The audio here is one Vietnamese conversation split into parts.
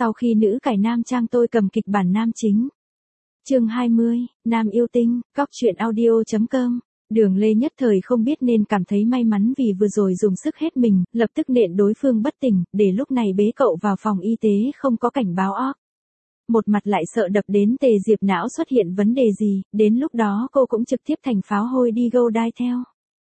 Sau khi nữ cải nam trang tôi cầm kịch bản nam chính. Chương 20, Nam yêu tinh, góc truyện audio.com. Đường Lê nhất thời không biết nên cảm thấy may mắn vì vừa rồi dùng sức hết mình, lập tức nện đối phương bất tỉnh, để lúc này bế cậu vào phòng y tế không có cảnh báo óp. Một mặt lại sợ đập đến Tề Diệp não xuất hiện vấn đề gì, đến lúc đó cô cũng trực tiếp thành pháo hôi đi go đai theo.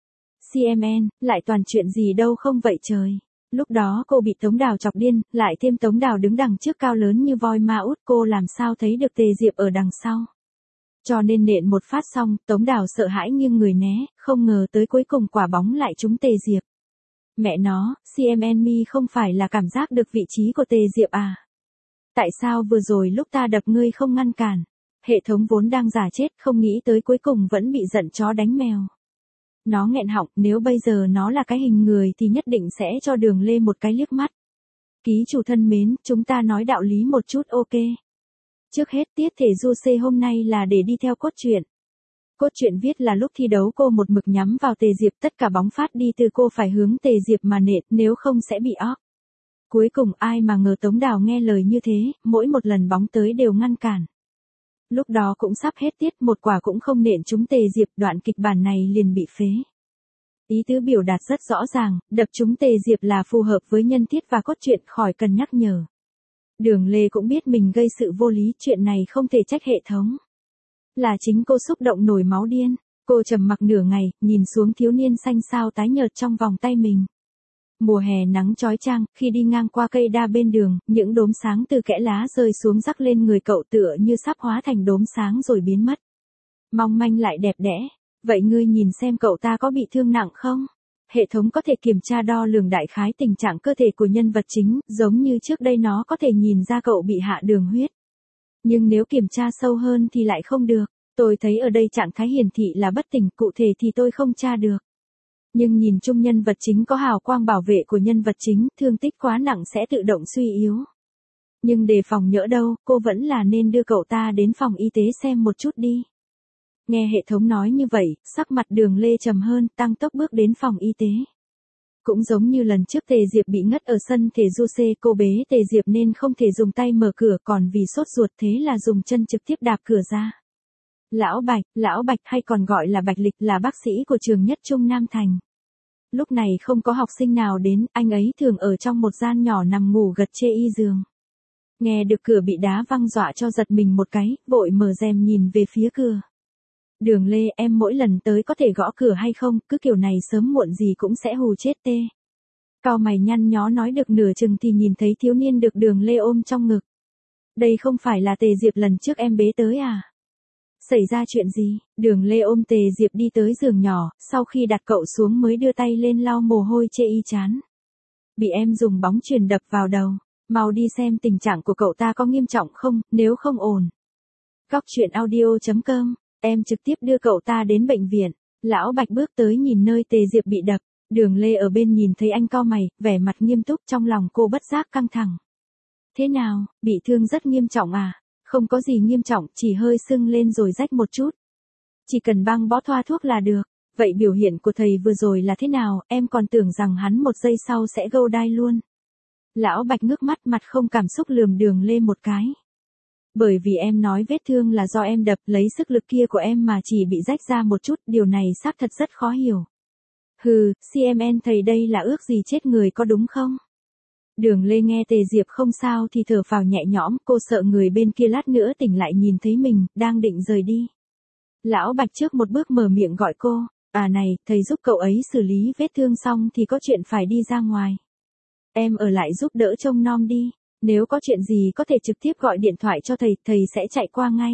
CMN, lại toàn chuyện gì đâu không vậy trời. Lúc đó cô bị Tống Đào chọc điên, lại thêm Tống Đào đứng đằng trước cao lớn như voi ma út, cô làm sao thấy được Tề Diệp ở đằng sau. Cho nên nện một phát xong, Tống Đào sợ hãi nghiêng người né, không ngờ tới cuối cùng quả bóng lại trúng Tề Diệp. Mẹ nó, CMN mi không phải là cảm giác được vị trí của Tề Diệp à? Tại sao vừa rồi lúc ta đập ngươi không ngăn cản? Hệ thống vốn đang giả chết, không nghĩ tới cuối cùng vẫn bị giận chó đánh mèo. Nó nghẹn họng, nếu bây giờ nó là cái hình người thì nhất định sẽ cho Đường Lê một cái liếc mắt. Ký chủ thân mến, chúng ta nói đạo lý một chút ok. Trước hết tiết thể du C hôm nay là để đi theo cốt truyện. Cốt truyện viết là lúc thi đấu cô một mực nhắm vào Tề Diệp, tất cả bóng phát đi từ cô phải hướng Tề Diệp mà nện, nếu không sẽ bị off. Cuối cùng ai mà ngờ Tống Đào nghe lời như thế, mỗi một lần bóng tới đều ngăn cản. Lúc đó cũng sắp hết tiết, một quả cũng không nện trúng Tề Diệp, đoạn kịch bản này liền bị phế. Ý tứ biểu đạt rất rõ ràng, đập trúng Tề Diệp là phù hợp với nhân thiết và cốt truyện, khỏi cần nhắc nhở. Đường Lê cũng biết mình gây sự vô lý, chuyện này không thể trách hệ thống. Là chính cô xúc động nổi máu điên, cô trầm mặc nửa ngày, nhìn xuống thiếu niên xanh xao tái nhợt trong vòng tay mình. Mùa hè nắng chói chang, khi đi ngang qua cây đa bên đường, những đốm sáng từ kẽ lá rơi xuống rắc lên người cậu tựa như sắp hóa thành đốm sáng rồi biến mất. Mong manh lại đẹp đẽ. Vậy ngươi nhìn xem cậu ta có bị thương nặng không? Hệ thống có thể kiểm tra đo lường đại khái tình trạng cơ thể của nhân vật chính, giống như trước đây nó có thể nhìn ra cậu bị hạ đường huyết. Nhưng nếu kiểm tra sâu hơn thì lại không được. Tôi thấy ở đây trạng thái hiển thị là bất tỉnh, cụ thể thì tôi không tra được. Nhưng nhìn chung nhân vật chính có hào quang bảo vệ của nhân vật chính, thương tích quá nặng sẽ tự động suy yếu. Nhưng đề phòng nhỡ đâu, cô vẫn là nên đưa cậu ta đến phòng y tế xem một chút đi. Nghe hệ thống nói như vậy, sắc mặt Đường Lê trầm hơn, tăng tốc bước đến phòng y tế. Cũng giống như lần trước Tề Diệp bị ngất ở sân thể du C, cô bế Tề Diệp nên không thể dùng tay mở cửa, còn vì sốt ruột thế là dùng chân trực tiếp đạp cửa ra. Lão Bạch hay còn gọi là Bạch Lịch là bác sĩ của trường Nhất Trung Nam Thành. Lúc này không có học sinh nào đến, anh ấy thường ở trong một gian nhỏ nằm ngủ gật chê y giường. Nghe được cửa bị đá văng dọa cho giật mình một cái, vội mở rèm nhìn về phía cửa. Đường Lê, em mỗi lần tới có thể gõ cửa hay không, cứ kiểu này sớm muộn gì cũng sẽ hù chết tê. Cau mày nhăn nhó nói được nửa chừng thì nhìn thấy thiếu niên được Đường Lê ôm trong ngực. Đây không phải là Tề Diệp lần trước em bế tới à? Xảy ra chuyện gì? Đường Lê ôm Tề Diệp đi tới giường nhỏ, sau khi đặt cậu xuống mới đưa tay lên lau mồ hôi chê y chán. Bị em dùng bóng chuyền đập vào đầu, mau đi xem tình trạng của cậu ta có nghiêm trọng không, nếu không ổn. Góc truyện audio.com. Em trực tiếp đưa cậu ta đến bệnh viện. Lão Bạch bước tới nhìn nơi Tề Diệp bị đập. Đường Lê ở bên nhìn thấy anh cau mày, vẻ mặt nghiêm túc, trong lòng cô bất giác căng thẳng. Thế nào, bị thương rất nghiêm trọng à? Không có gì nghiêm trọng, chỉ hơi sưng lên rồi rách một chút. Chỉ cần băng bó thoa thuốc là được. Vậy biểu hiện của thầy vừa rồi là thế nào, em còn tưởng rằng hắn một giây sau sẽ go đai luôn. Lão Bạch ngước mắt, mặt không cảm xúc lườm Đường Lê một cái. Bởi vì em nói vết thương là do em đập, lấy sức lực kia của em mà chỉ bị rách ra một chút, điều này xác thật rất khó hiểu. Hừ, CMN thầy đây là ước gì chết người có đúng không? Đường Lê nghe Tề Diệp không sao thì thở phào nhẹ nhõm, cô sợ người bên kia lát nữa tỉnh lại nhìn thấy mình, đang định rời đi. Lão Bạch trước một bước mở miệng gọi cô, à này, thầy giúp cậu ấy xử lý vết thương xong thì có chuyện phải đi ra ngoài. Em ở lại giúp đỡ trông nom đi. Nếu có chuyện gì có thể trực tiếp gọi điện thoại cho thầy, thầy sẽ chạy qua ngay.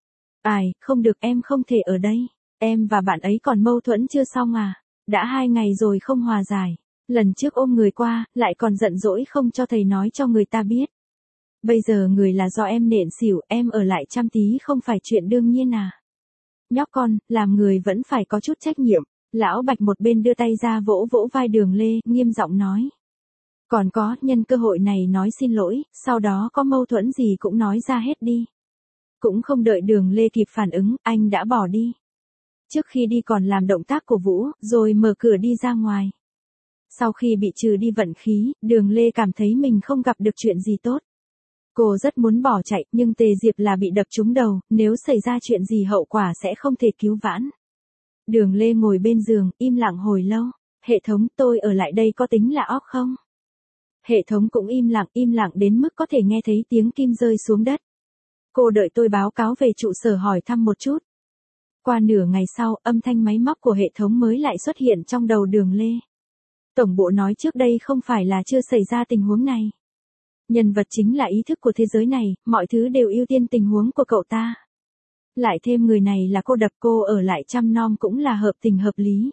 Ai, không được, em không thể ở đây. Em và bạn ấy còn mâu thuẫn chưa xong à? Đã 2 ngày rồi không hòa giải. Lần trước ôm người qua, lại còn giận dỗi không cho thầy nói cho người ta biết. Bây giờ người là do em nện xỉu, em ở lại chăm tí không phải chuyện đương nhiên à? Nhóc con, làm người vẫn phải có chút trách nhiệm. Lão Bạch một bên đưa tay ra vỗ vỗ vai Đường Lê, nghiêm giọng nói. Còn có, nhân cơ hội này nói xin lỗi, sau đó có mâu thuẫn gì cũng nói ra hết đi. Cũng không đợi Đường Lê kịp phản ứng, anh đã bỏ đi. Trước khi đi còn làm động tác cổ vũ, rồi mở cửa đi ra ngoài. Sau khi bị trừ đi vận khí, Đường Lê cảm thấy mình không gặp được chuyện gì tốt. Cô rất muốn bỏ chạy, nhưng Tề Diệp là bị đập trúng đầu, nếu xảy ra chuyện gì hậu quả sẽ không thể cứu vãn. Đường Lê ngồi bên giường, im lặng hồi lâu. Hệ thống, tôi ở lại đây có tính là off không? Hệ thống cũng im lặng đến mức có thể nghe thấy tiếng kim rơi xuống đất. Cô đợi tôi báo cáo về trụ sở hỏi thăm một chút. Qua nửa ngày sau, âm thanh máy móc của hệ thống mới lại xuất hiện trong đầu Đường Lê. Tổng bộ nói trước đây không phải là chưa xảy ra tình huống này. Nhân vật chính là ý thức của thế giới này, mọi thứ đều ưu tiên tình huống của cậu ta. Lại thêm người này là cô đập, cô ở lại chăm nom cũng là hợp tình hợp lý.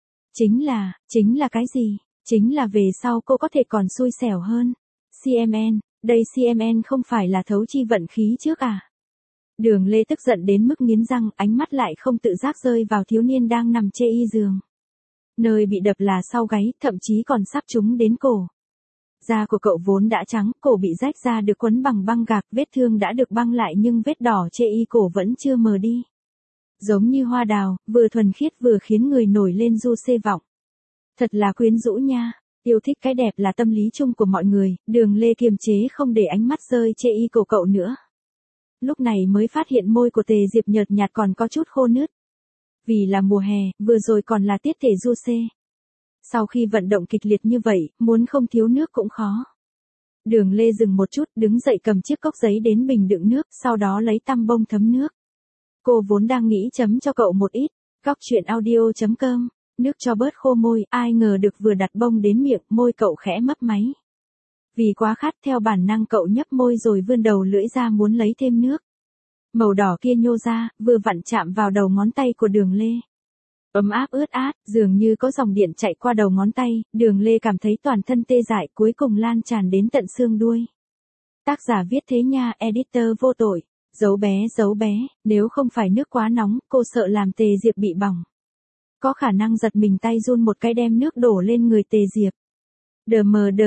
Chính là cái gì? Chính là về sau cô có thể còn xui xẻo hơn. CMN, đây CMN không phải là thấu chi vận khí trước à? Đường Lê tức giận đến mức nghiến răng, ánh mắt lại không tự giác rơi vào thiếu niên đang nằm chê y giường. Nơi bị đập là sau gáy, thậm chí còn sắp trúng đến cổ. Da của cậu vốn đã trắng, cổ bị rách ra được quấn bằng băng gạc, vết thương đã được băng lại nhưng vết đỏ chê y cổ vẫn chưa mờ đi. Giống như hoa đào, vừa thuần khiết vừa khiến người nổi lên du xê vọng. Thật là quyến rũ nha, yêu thích cái đẹp là tâm lý chung của mọi người, Đường Lê kiềm chế không để ánh mắt rơi chê y cổ cậu nữa. Lúc này mới phát hiện môi của Tề Diệp nhợt nhạt còn có chút khô nứt. Vì là mùa hè, vừa rồi còn là tiết thể du xê. Sau khi vận động kịch liệt như vậy, muốn không thiếu nước cũng khó. Đường Lê dừng một chút, đứng dậy cầm chiếc cốc giấy đến bình đựng nước, sau đó lấy tăm bông thấm nước. Cô vốn đang nghĩ chấm cho cậu một ít. Cóc truyện audio.com, nước cho bớt khô môi, ai ngờ được vừa đặt bông đến miệng, môi cậu khẽ mấp máy. Vì quá khát, theo bản năng cậu nhấp môi rồi vươn đầu lưỡi ra muốn lấy thêm nước. Màu đỏ kia nhô ra, vừa vặn chạm vào đầu ngón tay của Đường Lê. Ấm áp ướt át, dường như có dòng điện chạy qua đầu ngón tay, Đường Lê cảm thấy toàn thân tê dại, cuối cùng lan tràn đến tận xương đuôi. Tác giả viết thế nha, editor vô tội. Giấu bé, nếu không phải nước quá nóng, cô sợ làm Tề Diệp bị bỏng. Có khả năng giật mình tay run một cái đem nước đổ lên người Tề Diệp. Đờ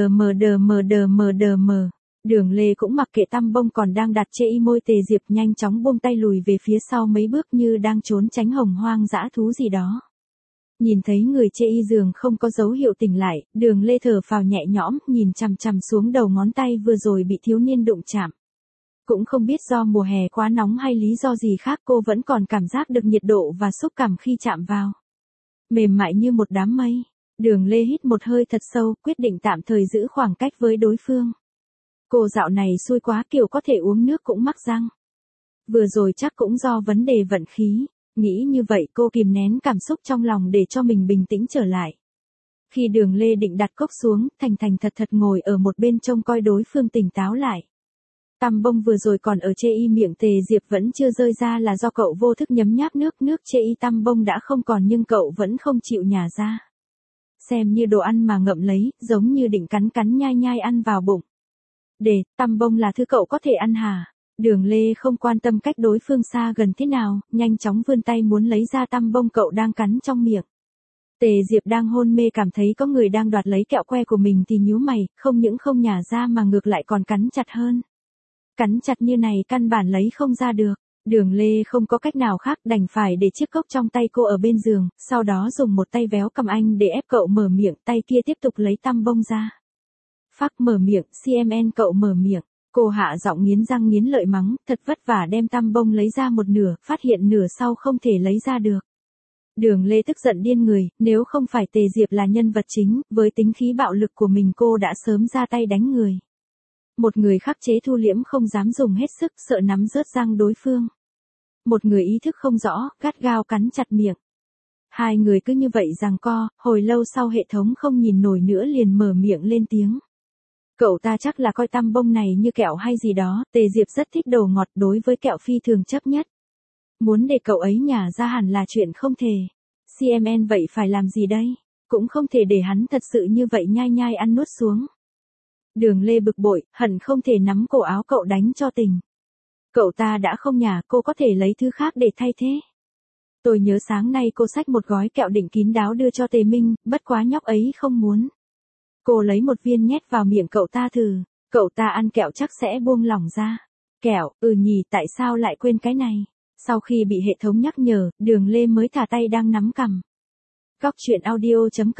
mờ. Đường Lê cũng mặc kệ tăm bông còn đang đặt chê y môi Tề Diệp, nhanh chóng buông tay lùi về phía sau mấy bước như đang trốn tránh hồng hoang dã thú gì đó. Nhìn thấy người chê y giường không có dấu hiệu tỉnh lại, Đường Lê thở phào nhẹ nhõm, nhìn chằm chằm xuống đầu ngón tay vừa rồi bị thiếu niên đụng chạm. Cũng không biết do mùa hè quá nóng hay lý do gì khác, cô vẫn còn cảm giác được nhiệt độ và xúc cảm khi chạm vào. Mềm mại như một đám mây. Đường Lê hít một hơi thật sâu, quyết định tạm thời giữ khoảng cách với đối phương. Cô dạo này xui quá, kiểu có thể uống nước cũng mắc răng. Vừa rồi chắc cũng do vấn đề vận khí. Nghĩ như vậy cô kìm nén cảm xúc trong lòng để cho mình bình tĩnh trở lại. Khi Đường Lê định đặt cốc xuống, thành thành thật thật ngồi ở một bên trông coi đối phương tỉnh táo lại. Tăm bông vừa rồi còn ở chê y miệng Tề Diệp vẫn chưa rơi ra là do cậu vô thức nhấm nháp nước chê y tăm bông đã không còn nhưng cậu vẫn không chịu nhả ra. Xem như đồ ăn mà ngậm lấy, giống như định cắn nhai ăn vào bụng. Tăm bông là thứ cậu có thể ăn hả? Đường Lê không quan tâm cách đối phương xa gần thế nào, nhanh chóng vươn tay muốn lấy ra tăm bông cậu đang cắn trong miệng. Tề Diệp đang hôn mê cảm thấy có người đang đoạt lấy kẹo que của mình thì nhíu mày, không những không nhả ra mà ngược lại còn cắn chặt hơn. Cắn chặt như này căn bản lấy không ra được. Đường Lê không có cách nào khác đành phải để chiếc cốc trong tay cô ở bên giường, sau đó dùng một tay véo cầm anh để ép cậu mở miệng, tay kia tiếp tục lấy tăm bông ra. Phắc mở miệng, CMN cậu mở miệng. Cô hạ giọng nghiến răng nghiến lợi mắng, thật vất vả đem tăm bông lấy ra một nửa, phát hiện nửa sau không thể lấy ra được. Đường Lê tức giận điên người, nếu không phải Tề Diệp là nhân vật chính, với tính khí bạo lực của mình cô đã sớm ra tay đánh người. Một người khắc chế thu liễm không dám dùng hết sức, sợ nắm rớt răng đối phương. Một người ý thức không rõ, gắt gao cắn chặt miệng. Hai người cứ như vậy giằng co, hồi lâu sau hệ thống không nhìn nổi nữa liền mở miệng lên tiếng. Cậu ta chắc là coi tăm bông này như kẹo hay gì đó, Tề Diệp rất thích đồ ngọt, đối với kẹo phi thường chấp nhất. Muốn để cậu ấy nhả ra hẳn là chuyện không thể. CMN vậy phải làm gì đây? Cũng không thể để hắn thật sự như vậy nhai ăn nuốt xuống. Đường Lê bực bội, hận không thể nắm cổ áo cậu đánh cho tình. Cậu ta đã không nhả, cô có thể lấy thứ khác để thay thế. Tôi nhớ sáng nay cô xách một gói kẹo định kín đáo đưa cho Tề Minh, bất quá nhóc ấy không muốn. Cô lấy một viên nhét vào miệng cậu ta thử, cậu ta ăn kẹo chắc sẽ buông lỏng ra. Kẹo, nhỉ, tại sao lại quên cái này? Sau khi bị hệ thống nhắc nhở, Đường Lê mới thả tay đang nắm cằm. Cóc truyện audio.com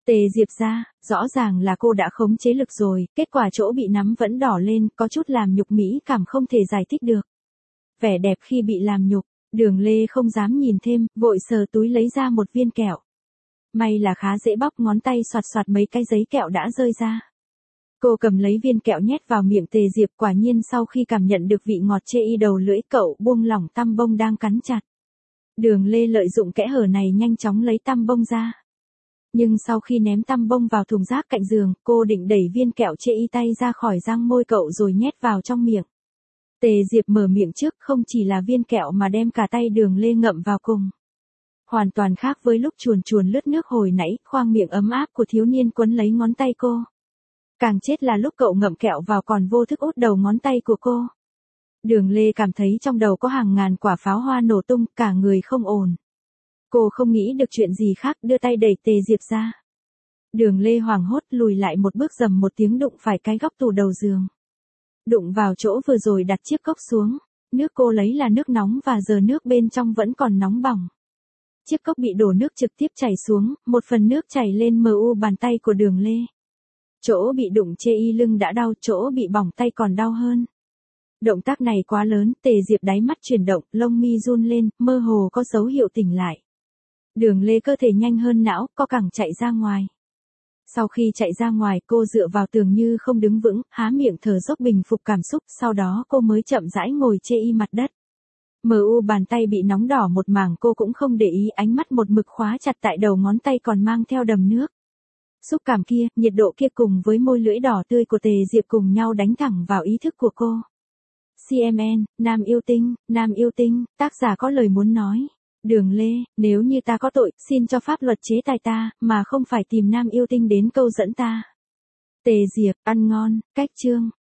Tề Diệp ra, rõ ràng là cô đã khống chế lực rồi, kết quả chỗ bị nắm vẫn đỏ lên, có chút làm nhục mỹ cảm không thể giải thích được. Vẻ đẹp khi bị làm nhục, Đường Lê không dám nhìn thêm, vội sờ túi lấy ra một viên kẹo. May là khá dễ bóc, ngón tay xoạt xoạt mấy cái giấy kẹo đã rơi ra. Cô cầm lấy viên kẹo nhét vào miệng Tề Diệp, quả nhiên sau khi cảm nhận được vị ngọt chê y đầu lưỡi, cậu buông lỏng tăm bông đang cắn chặt. Đường Lê lợi dụng kẽ hở này nhanh chóng lấy tăm bông ra. Nhưng sau khi ném tăm bông vào thùng rác cạnh giường, cô định đẩy viên kẹo chê y tay ra khỏi răng môi cậu rồi nhét vào trong miệng. Tề Diệp mở miệng trước, không chỉ là viên kẹo mà đem cả tay Đường Lê ngậm vào cùng. Hoàn toàn khác với lúc chuồn chuồn lướt nước hồi nãy, khoang miệng ấm áp của thiếu niên quấn lấy ngón tay cô. Càng chết là lúc cậu ngậm kẹo vào còn vô thức út đầu ngón tay của cô. Đường Lê cảm thấy trong đầu có hàng ngàn quả pháo hoa nổ tung, cả người không ổn. Cô không nghĩ được chuyện gì khác, đưa tay đẩy Tề Diệp ra. Đường Lê hoảng hốt lùi lại một bước, rầm một tiếng đụng phải cái góc tủ đầu giường. Đụng vào chỗ vừa rồi đặt chiếc cốc xuống. Nước cô lấy là nước nóng và giờ nước bên trong vẫn còn nóng bỏng. Chiếc cốc bị đổ nước trực tiếp chảy xuống, một phần nước chảy lên mu bàn tay của Đường Lê. Chỗ bị đụng chê y lưng đã đau, chỗ bị bỏng tay còn đau hơn. Động tác này quá lớn, Tề Diệp đáy mắt chuyển động, lông mi run lên, mơ hồ có dấu hiệu tỉnh lại. Đường Lê cơ thể nhanh hơn não, co cẳng chạy ra ngoài. Sau khi chạy ra ngoài, cô dựa vào tường như không đứng vững, há miệng thở dốc bình phục cảm xúc, sau đó cô mới chậm rãi ngồi chê y mặt đất. Bàn tay bị nóng đỏ một mảng, cô cũng không để ý, ánh mắt một mực khóa chặt tại đầu ngón tay còn mang theo đầm nước. Xúc cảm kia, nhiệt độ kia cùng với môi lưỡi đỏ tươi của Tề Diệp cùng nhau đánh thẳng vào ý thức của cô. CMN, Nam yêu tinh, tác giả có lời muốn nói. Đường Lê, nếu như ta có tội, xin cho pháp luật chế tài ta, mà không phải tìm nam yêu tinh đến câu dẫn ta. Tề Diệp, ăn ngon, cách chương.